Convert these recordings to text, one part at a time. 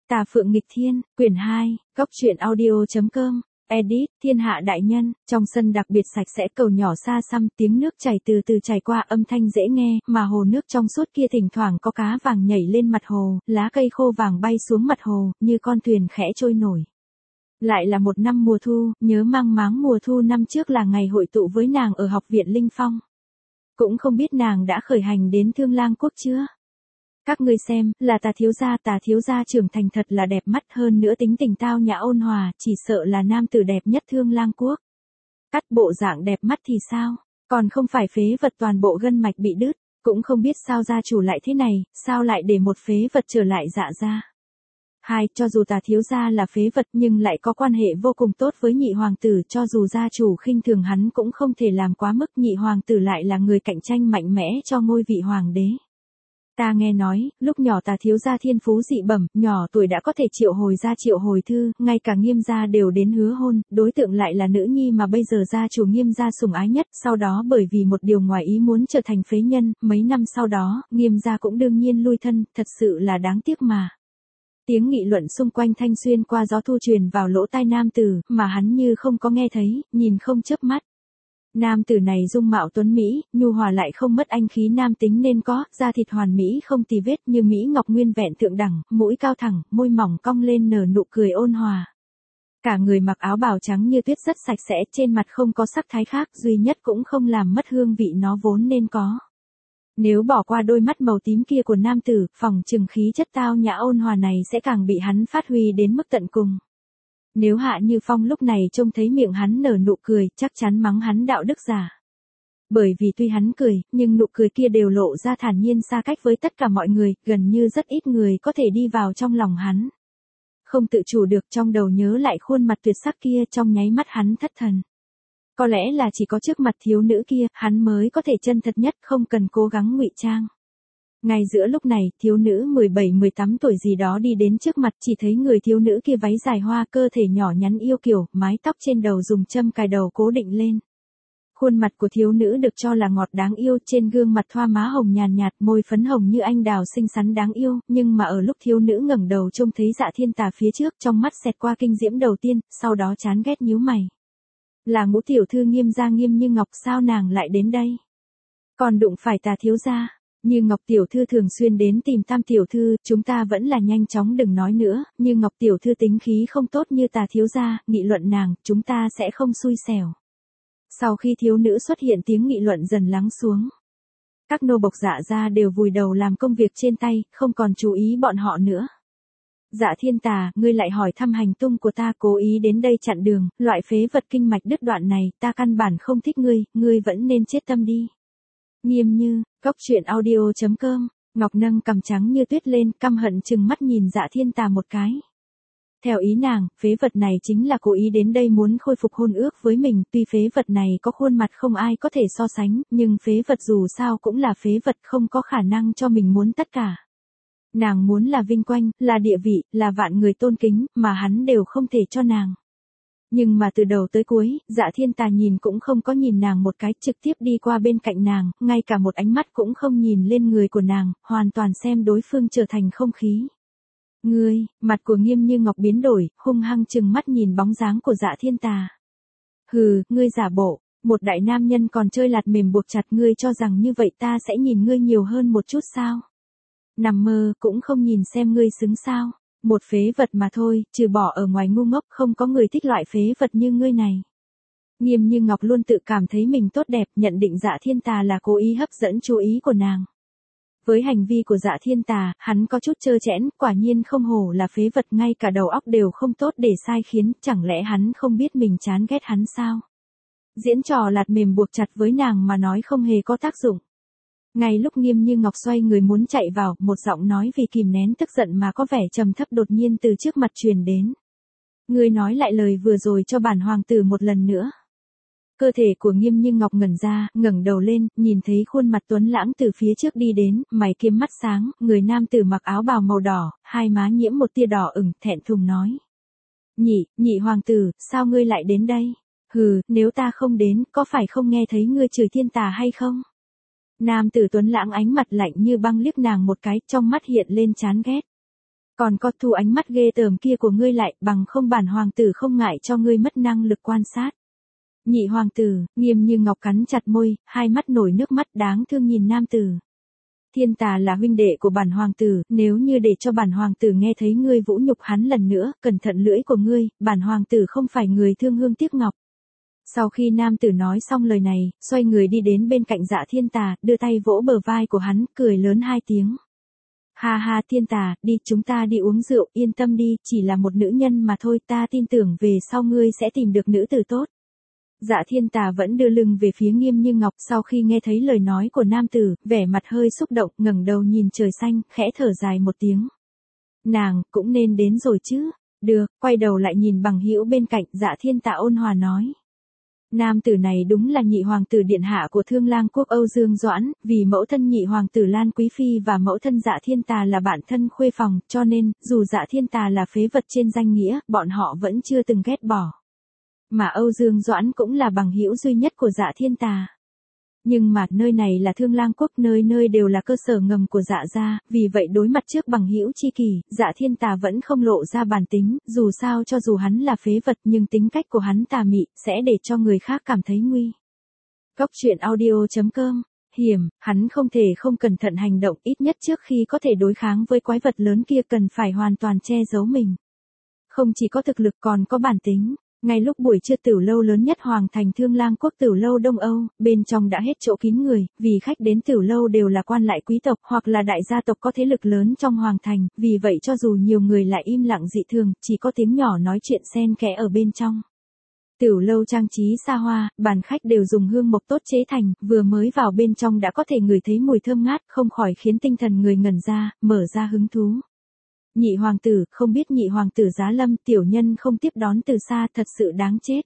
Tà Phượng Nghịch Thiên, quyển 2, Góc truyện audio.com, edit, Thiên Hạ Đại Nhân, trong sân đặc biệt sạch sẽ, cầu nhỏ xa xăm, tiếng nước chảy từ từ chảy qua, âm thanh dễ nghe, mà hồ nước trong suốt kia thỉnh thoảng có cá vàng nhảy lên mặt hồ, lá cây khô vàng bay xuống mặt hồ, như con thuyền khẽ trôi nổi. Lại là một năm mùa thu, nhớ mang máng mùa thu năm trước là ngày hội tụ với nàng ở học viện Linh Phong. Cũng không biết nàng đã khởi hành đến Thương Lang Quốc chưa? Các ngươi xem, là Tà thiếu gia trưởng thành thật là đẹp mắt, hơn nữa tính tình tao nhã ôn hòa, chỉ sợ là nam tử đẹp nhất Thương Lang Quốc. Cắt bộ dạng đẹp mắt thì sao, còn không phải phế vật toàn bộ gân mạch bị đứt, cũng không biết sao gia chủ lại thế này, sao lại để một phế vật trở lại Dạ gia. Hai, cho dù Tà thiếu gia là phế vật nhưng lại có quan hệ vô cùng tốt với nhị hoàng tử, cho dù gia chủ khinh thường hắn cũng không thể làm quá mức, nhị hoàng tử lại là người cạnh tranh mạnh mẽ cho ngôi vị hoàng đế. Ta nghe nói, lúc nhỏ Tà thiếu gia thiên phú dị bẩm, nhỏ tuổi đã có thể triệu hồi thư, ngay cả Nghiêm gia đều đến hứa hôn, đối tượng lại là nữ nhi mà bây giờ gia chủ Nghiêm gia sủng ái nhất, sau đó bởi vì một điều ngoài ý muốn trở thành phế nhân, mấy năm sau đó, Nghiêm gia cũng đương nhiên lui thân, thật sự là đáng tiếc mà. Tiếng nghị luận xung quanh thanh xuyên qua gió thu truyền vào lỗ tai nam tử, mà hắn như không có nghe thấy, nhìn không chớp mắt. Nam tử này dung mạo tuấn mỹ, nhu hòa lại không mất anh khí nam tính nên có, da thịt hoàn mỹ không tì vết như mỹ ngọc nguyên vẹn thượng đẳng, mũi cao thẳng, môi mỏng cong lên nở nụ cười ôn hòa. Cả người mặc áo bào trắng như tuyết rất sạch sẽ, trên mặt không có sắc thái khác, duy nhất cũng không làm mất hương vị nó vốn nên có. Nếu bỏ qua đôi mắt màu tím kia của nam tử, phòng trừng khí chất tao nhã ôn hòa này sẽ càng bị hắn phát huy đến mức tận cùng. Nếu Hạ Như Phong lúc này trông thấy miệng hắn nở nụ cười, chắc chắn mắng hắn đạo đức giả. Bởi vì tuy hắn cười, nhưng nụ cười kia đều lộ ra thản nhiên xa cách với tất cả mọi người, gần như rất ít người có thể đi vào trong lòng hắn. Không tự chủ được trong đầu nhớ lại khuôn mặt tuyệt sắc kia, trong nháy mắt hắn thất thần. Có lẽ là chỉ có trước mặt thiếu nữ kia, hắn mới có thể chân thật nhất, không cần cố gắng ngụy trang. Ngay giữa lúc này, thiếu nữ 17-18 tuổi gì đó đi đến trước mặt, chỉ thấy người thiếu nữ kia váy dài hoa, cơ thể nhỏ nhắn yêu kiều, mái tóc trên đầu dùng châm cài đầu cố định lên. Khuôn mặt của thiếu nữ được cho là ngọt đáng yêu, trên gương mặt thoa má hồng nhàn nhạt, môi phấn hồng như anh đào xinh xắn đáng yêu, nhưng mà ở lúc thiếu nữ ngẩng đầu trông thấy Dạ Thiên Tà phía trước, trong mắt xẹt qua kinh diễm đầu tiên, sau đó chán ghét nhíu mày. Là Ngũ tiểu thư Nghiêm gia Nghiêm Như Ngọc, sao nàng lại đến đây? Còn đụng phải Tà thiếu gia. Như Ngọc tiểu thư thường xuyên đến tìm Tam tiểu thư, chúng ta vẫn là nhanh chóng đừng nói nữa, Như Ngọc tiểu thư tính khí không tốt như Tà thiếu gia, nghị luận nàng, chúng ta sẽ không xui xẻo. Sau khi thiếu nữ xuất hiện, tiếng nghị luận dần lắng xuống. Các nô bộc Dạ gia đều vùi đầu làm công việc trên tay, không còn chú ý bọn họ nữa. Dạ Thiên Tà, ngươi lại hỏi thăm hành tung của ta, cố ý đến đây chặn đường, loại phế vật kinh mạch đứt đoạn này, ta căn bản không thích ngươi vẫn nên chết tâm đi. Nghiêm Như, Góc truyện audio.com, Ngọc nâng cằm trắng như tuyết lên, căm hận chừng mắt nhìn Dạ Thiên Tà một cái. Theo ý nàng, phế vật này chính là cố ý đến đây muốn khôi phục hôn ước với mình, tuy phế vật này có khuôn mặt không ai có thể so sánh, nhưng phế vật dù sao cũng là phế vật, không có khả năng cho mình muốn tất cả. Nàng muốn là vinh quang, là địa vị, là vạn người tôn kính, mà hắn đều không thể cho nàng. Nhưng mà từ đầu tới cuối, Dạ Thiên Tà nhìn cũng không có nhìn nàng một cái, trực tiếp đi qua bên cạnh nàng, ngay cả một ánh mắt cũng không nhìn lên người của nàng, hoàn toàn xem đối phương trở thành không khí. Ngươi, mặt của Nghiêm Như Ngọc biến đổi, hung hăng chừng mắt nhìn bóng dáng của Dạ Thiên Tà. Hừ, ngươi giả bộ, một đại nam nhân còn chơi lạt mềm buộc chặt, ngươi cho rằng như vậy ta sẽ nhìn ngươi nhiều hơn một chút sao? Nằm mơ, cũng không nhìn xem ngươi xứng sao? Một phế vật mà thôi, trừ bỏ ở ngoài ngu ngốc, không có người thích loại phế vật như ngươi này. Nghiêm Như Ngọc luôn tự cảm thấy mình tốt đẹp, nhận định Dạ Thiên Tà là cố ý hấp dẫn chú ý của nàng. Với hành vi của Dạ Thiên Tà, hắn có chút trơ trẽn, quả nhiên không hổ là phế vật, ngay cả đầu óc đều không tốt để sai khiến, chẳng lẽ hắn không biết mình chán ghét hắn sao? Diễn trò lạt mềm buộc chặt với nàng mà nói không hề có tác dụng. Ngay lúc Nghiêm Như Ngọc xoay người muốn chạy vào, một giọng nói vì kìm nén tức giận mà có vẻ trầm thấp đột nhiên từ trước mặt truyền đến. Ngươi nói lại lời vừa rồi cho bản hoàng tử một lần nữa. Cơ thể của Nghiêm Như Ngọc ngẩn ra, ngẩng đầu lên, nhìn thấy khuôn mặt tuấn lãng từ phía trước đi đến, mày kiếm mắt sáng, người nam tử mặc áo bào màu đỏ, hai má nhiễm một tia đỏ ửng, thẹn thùng nói. Nhị hoàng tử, sao ngươi lại đến đây? Hừ, nếu ta không đến, có phải không nghe thấy ngươi chửi Thiên Tà hay không? Nam tử tuấn lãng ánh mặt lạnh như băng liếc nàng một cái, trong mắt hiện lên chán ghét. Còn có thu ánh mắt ghê tởm kia của ngươi lại, bằng không bản hoàng tử không ngại cho ngươi mất năng lực quan sát. Nhị hoàng tử, Nghiêm Như Ngọc cắn chặt môi, hai mắt nổi nước mắt đáng thương nhìn nam tử. Thiên Tà là huynh đệ của bản hoàng tử, nếu như để cho bản hoàng tử nghe thấy ngươi vũ nhục hắn lần nữa, cẩn thận lưỡi của ngươi, bản hoàng tử không phải người thương hương tiếc ngọc. Sau khi nam tử nói xong lời này, xoay người đi đến bên cạnh Dạ Thiên Tà, đưa tay vỗ bờ vai của hắn, cười lớn hai tiếng. Ha ha Thiên Tà, đi chúng ta đi uống rượu, yên tâm đi, chỉ là một nữ nhân mà thôi, ta tin tưởng về sau ngươi sẽ tìm được nữ tử tốt. Dạ Thiên Tà vẫn đưa lưng về phía Nghiêm Như Ngọc, sau khi nghe thấy lời nói của nam tử, vẻ mặt hơi xúc động, ngẩng đầu nhìn trời xanh, khẽ thở dài một tiếng. Nàng, cũng nên đến rồi chứ. Được, quay đầu lại nhìn bằng hữu bên cạnh, Dạ Thiên Tà ôn hòa nói. Nam tử này đúng là nhị hoàng tử điện hạ của Thương Lang quốc Âu Dương Doãn, vì mẫu thân nhị hoàng tử Lan Quý Phi và mẫu thân Dạ Thiên Tà là bạn thân khuê phòng, cho nên, dù Dạ Thiên Tà là phế vật trên danh nghĩa, bọn họ vẫn chưa từng ghét bỏ. Mà Âu Dương Doãn cũng là bằng hữu duy nhất của Dạ Thiên Tà. Nhưng mà nơi này là Thương Lang quốc, nơi nơi đều là cơ sở ngầm của Dạ gia, vì vậy đối mặt trước bằng hữu chi kỷ, Dạ Thiên Tà vẫn không lộ ra bản tính, dù sao cho dù hắn là phế vật nhưng tính cách của hắn tà mị, sẽ để cho người khác cảm thấy nguy. Cốc truyện audio.com. Hiểm, hắn không thể không cẩn thận hành động, ít nhất trước khi có thể đối kháng với quái vật lớn kia cần phải hoàn toàn che giấu mình. Không chỉ có thực lực còn có bản tính. Ngay lúc buổi trưa tiểu lâu lớn nhất Hoàng thành Thương Lang quốc tiểu lâu Đông Âu, bên trong đã hết chỗ kín người, vì khách đến tiểu lâu đều là quan lại quý tộc hoặc là đại gia tộc có thế lực lớn trong Hoàng thành, vì vậy cho dù nhiều người lại im lặng dị thường, chỉ có tiếng nhỏ nói chuyện xen kẽ ở bên trong. Tiểu lâu trang trí xa hoa, bàn khách đều dùng hương mộc tốt chế thành, vừa mới vào bên trong đã có thể ngửi thấy mùi thơm ngát, không khỏi khiến tinh thần người ngẩn ra, mở ra hứng thú. Nhị hoàng tử, không biết nhị hoàng tử Giá Lâm, tiểu nhân không tiếp đón từ xa, thật sự đáng chết.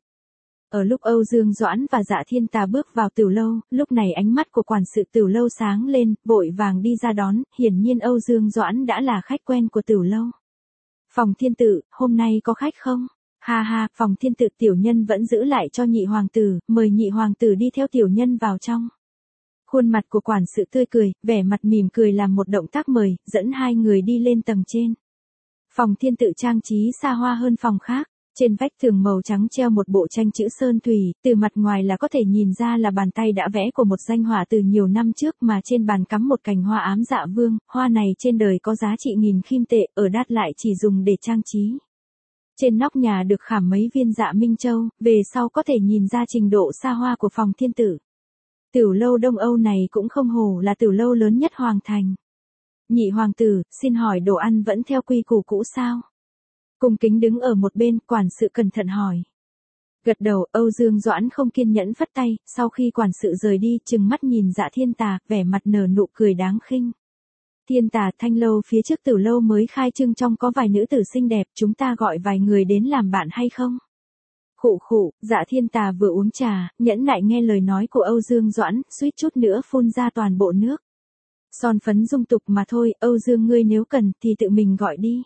Ở lúc Âu Dương Doãn và Dạ Thiên Tà bước vào tiểu lâu, lúc này ánh mắt của quản sự tiểu lâu sáng lên, vội vàng đi ra đón, hiển nhiên Âu Dương Doãn đã là khách quen của tiểu lâu. Phòng Thiên Tự, hôm nay có khách không? Ha ha, Phòng Thiên Tự tiểu nhân vẫn giữ lại cho nhị hoàng tử, mời nhị hoàng tử đi theo tiểu nhân vào trong. Khuôn mặt của quản sự tươi cười, vẻ mặt mỉm cười làm một động tác mời, dẫn hai người đi lên tầng trên. Phòng Thiên Tự trang trí xa hoa hơn phòng khác, trên vách tường màu trắng treo một bộ tranh chữ sơn thủy, từ mặt ngoài là có thể nhìn ra là bàn tay đã vẽ của một danh họa từ nhiều năm trước mà trên bàn cắm một cành hoa ám dạ vương, hoa này trên đời có giá trị nghìn kim tệ, ở Đát lại chỉ dùng để trang trí. Trên nóc nhà được khảm mấy viên dạ Minh Châu, về sau có thể nhìn ra trình độ xa hoa của Phòng Thiên Tự. Tiểu lâu Đông Âu này cũng không hổ là tiểu lâu lớn nhất Hoàng thành. Nhị hoàng tử, xin hỏi đồ ăn vẫn theo quy củ cũ sao? Cung kính đứng ở một bên, quản sự cẩn thận hỏi. Gật đầu, Âu Dương Doãn không kiên nhẫn phất tay, sau khi quản sự rời đi, trừng mắt nhìn Dạ Thiên Tà, vẻ mặt nở nụ cười đáng khinh. Thiên Tà, thanh lâu phía trước tiểu lâu mới khai trương trong có vài nữ tử xinh đẹp, chúng ta gọi vài người đến làm bạn hay không? Khụ khụ, Dạ Thiên Tà vừa uống trà, nhẫn nại nghe lời nói của Âu Dương Doãn, suýt chút nữa phun ra toàn bộ nước. Son phấn dung tục mà thôi, Âu Dương ngươi nếu cần thì tự mình gọi đi.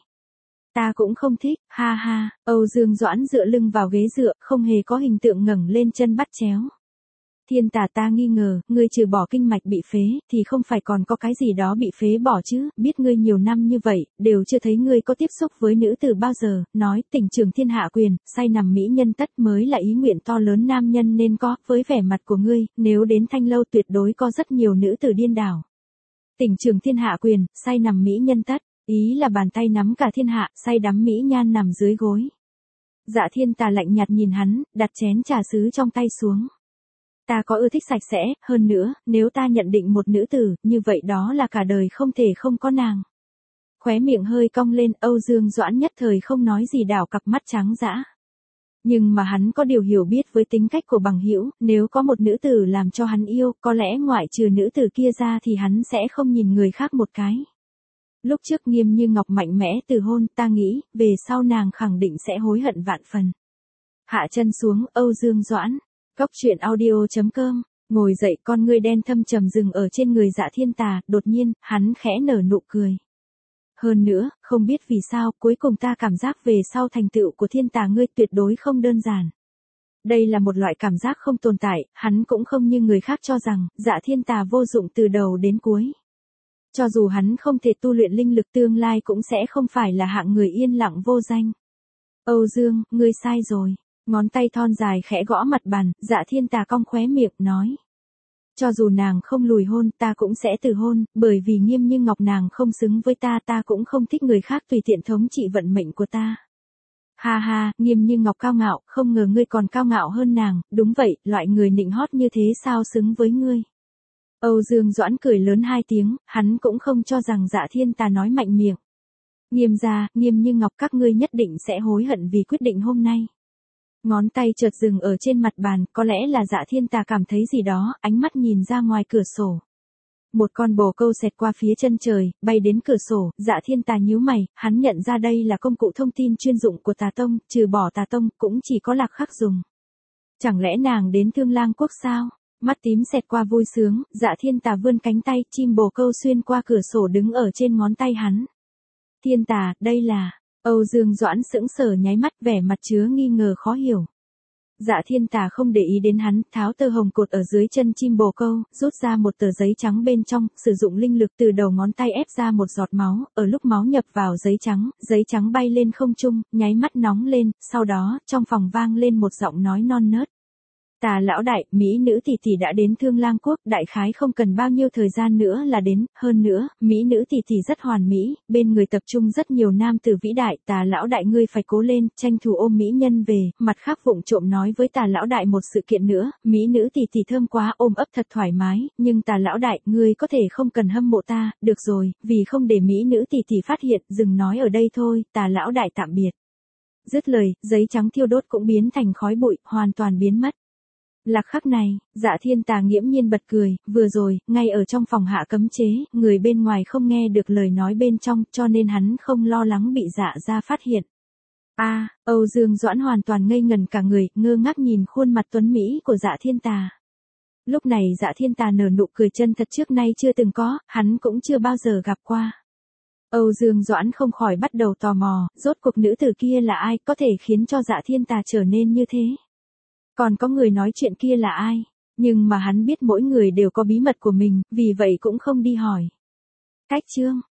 Ta cũng không thích, ha ha, Âu Dương Doãn dựa lưng vào ghế dựa, không hề có hình tượng ngẩng lên chân bắt chéo. Thiên Tà, ta nghi ngờ, ngươi trừ bỏ kinh mạch bị phế, thì không phải còn có cái gì đó bị phế bỏ chứ, biết ngươi nhiều năm như vậy, đều chưa thấy ngươi có tiếp xúc với nữ tử bao giờ, nói, tỉnh trường thiên hạ quyền, say nằm mỹ nhân tất mới là ý nguyện to lớn nam nhân nên có, với vẻ mặt của ngươi, nếu đến thanh lâu tuyệt đối có rất nhiều nữ tử điên đảo. Tỉnh trường thiên hạ quyền, say nằm mỹ nhân tất, ý là bàn tay nắm cả thiên hạ, say đắm mỹ nhan nằm dưới gối. Dạ Thiên Tà lạnh nhạt nhìn hắn, đặt chén trà sứ trong tay xuống. Ta có ưa thích sạch sẽ, hơn nữa, nếu ta nhận định một nữ tử, như vậy đó là cả đời không thể không có nàng. Khóe miệng hơi cong lên, Âu Dương Doãn nhất thời không nói gì, đảo cặp mắt trắng dã. Nhưng mà hắn có điều hiểu biết với tính cách của bằng hữu, nếu có một nữ tử làm cho hắn yêu, có lẽ ngoại trừ nữ tử kia ra thì hắn sẽ không nhìn người khác một cái. Lúc trước Nghiêm Như Ngọc mạnh mẽ từ hôn, ta nghĩ, về sau nàng khẳng định sẽ hối hận vạn phần. Hạ chân xuống, Âu Dương Doãn. Cốc truyện audio.com, ngồi dậy, con ngươi đen thâm trầm dừng ở trên người Dạ Thiên Tà, đột nhiên, hắn khẽ nở nụ cười. Hơn nữa, không biết vì sao, cuối cùng ta cảm giác về sau thành tựu của Thiên Tà ngươi tuyệt đối không đơn giản. Đây là một loại cảm giác không tồn tại, hắn cũng không như người khác cho rằng, Dạ Thiên Tà vô dụng từ đầu đến cuối. Cho dù hắn không thể tu luyện linh lực tương lai cũng sẽ không phải là hạng người yên lặng vô danh. Âu Dương, ngươi sai rồi. Ngón tay thon dài khẽ gõ mặt bàn, Dạ Thiên Tà cong khóe miệng, nói. Cho dù nàng không lùi hôn, ta cũng sẽ từ hôn, bởi vì Nghiêm Như Ngọc nàng không xứng với ta, ta cũng không thích người khác tùy tiện thống trị vận mệnh của ta. Ha ha, Nghiêm Như Ngọc cao ngạo, không ngờ ngươi còn cao ngạo hơn nàng, đúng vậy, loại người nịnh hót như thế sao xứng với ngươi. Âu Dương Doãn cười lớn hai tiếng, hắn cũng không cho rằng Dạ Thiên Tà nói mạnh miệng. Nghiêm gia, Nghiêm Như Ngọc, các ngươi nhất định sẽ hối hận vì quyết định hôm nay. Ngón tay chợt dừng ở trên mặt bàn, có lẽ là Dạ Thiên Tà cảm thấy gì đó, ánh mắt nhìn ra ngoài cửa sổ. Một con bồ câu xẹt qua phía chân trời, bay đến cửa sổ, Dạ Thiên Tà nhíu mày, hắn nhận ra đây là công cụ thông tin chuyên dụng của Tà Tông, trừ bỏ Tà Tông, cũng chỉ có Lạc Khắc dùng. Chẳng lẽ nàng đến Thương Lang Quốc sao? Mắt tím xẹt qua vui sướng, Dạ Thiên Tà vươn cánh tay, chim bồ câu xuyên qua cửa sổ đứng ở trên ngón tay hắn. Thiên Tà, đây là... Âu Dương Doãn sững sờ nháy mắt, vẻ mặt chứa nghi ngờ khó hiểu. Dạ Thiên Tà không để ý đến hắn, tháo tơ hồng cột ở dưới chân chim bồ câu, rút ra một tờ giấy trắng bên trong, sử dụng linh lực từ đầu ngón tay ép ra một giọt máu, ở lúc máu nhập vào giấy trắng bay lên không trung, nháy mắt nóng lên, sau đó, trong phòng vang lên một giọng nói non nớt. Tà lão đại, mỹ nữ tỷ tỷ đã đến Thương Lang Quốc, đại khái không cần bao nhiêu thời gian nữa là đến, hơn nữa, mỹ nữ tỷ tỷ rất hoàn mỹ, bên người tập trung rất nhiều nam tử vĩ đại, Tà lão đại ngươi phải cố lên, tranh thủ ôm mỹ nhân về, mặt khác vụng trộm nói với Tà lão đại một sự kiện nữa, mỹ nữ tỷ tỷ thơm quá, ôm ấp thật thoải mái, nhưng Tà lão đại, ngươi có thể không cần hâm mộ ta, được rồi, vì không để mỹ nữ tỷ tỷ phát hiện, dừng nói ở đây thôi, Tà lão đại tạm biệt. Dứt lời, giấy trắng thiêu đốt cũng biến thành khói bụi, hoàn toàn biến mất. Lạc Khắc này, Dạ Thiên Tà nghiễm nhiên bật cười, vừa rồi, ngay ở trong phòng hạ cấm chế, người bên ngoài không nghe được lời nói bên trong, cho nên hắn không lo lắng bị Dạ gia phát hiện. Âu Dương Doãn hoàn toàn ngây ngần cả người, ngơ ngác nhìn khuôn mặt tuấn mỹ của Dạ Thiên Tà. Lúc này Dạ Thiên Tà nở nụ cười chân thật trước nay chưa từng có, hắn cũng chưa bao giờ gặp qua. Âu Dương Doãn không khỏi bắt đầu tò mò, rốt cuộc nữ tử kia là ai, có thể khiến cho Dạ Thiên Tà trở nên như thế. Còn có người nói chuyện kia là ai? Nhưng mà hắn biết mỗi người đều có bí mật của mình, vì vậy cũng không đi hỏi. Cách chương